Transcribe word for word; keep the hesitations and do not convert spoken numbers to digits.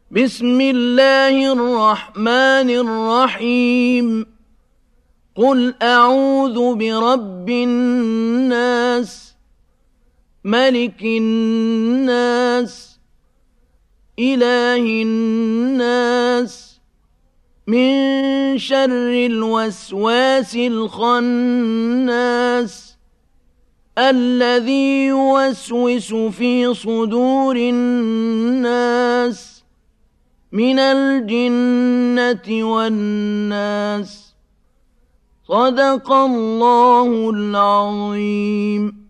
بسم الله الرحمن الرحيم قل أعوذ برب الناس ملك الناس إله الناس من شر الوسواس الخناس الذي يوسوس في صدور الناس من الجنة والناس صدق الله العظيم.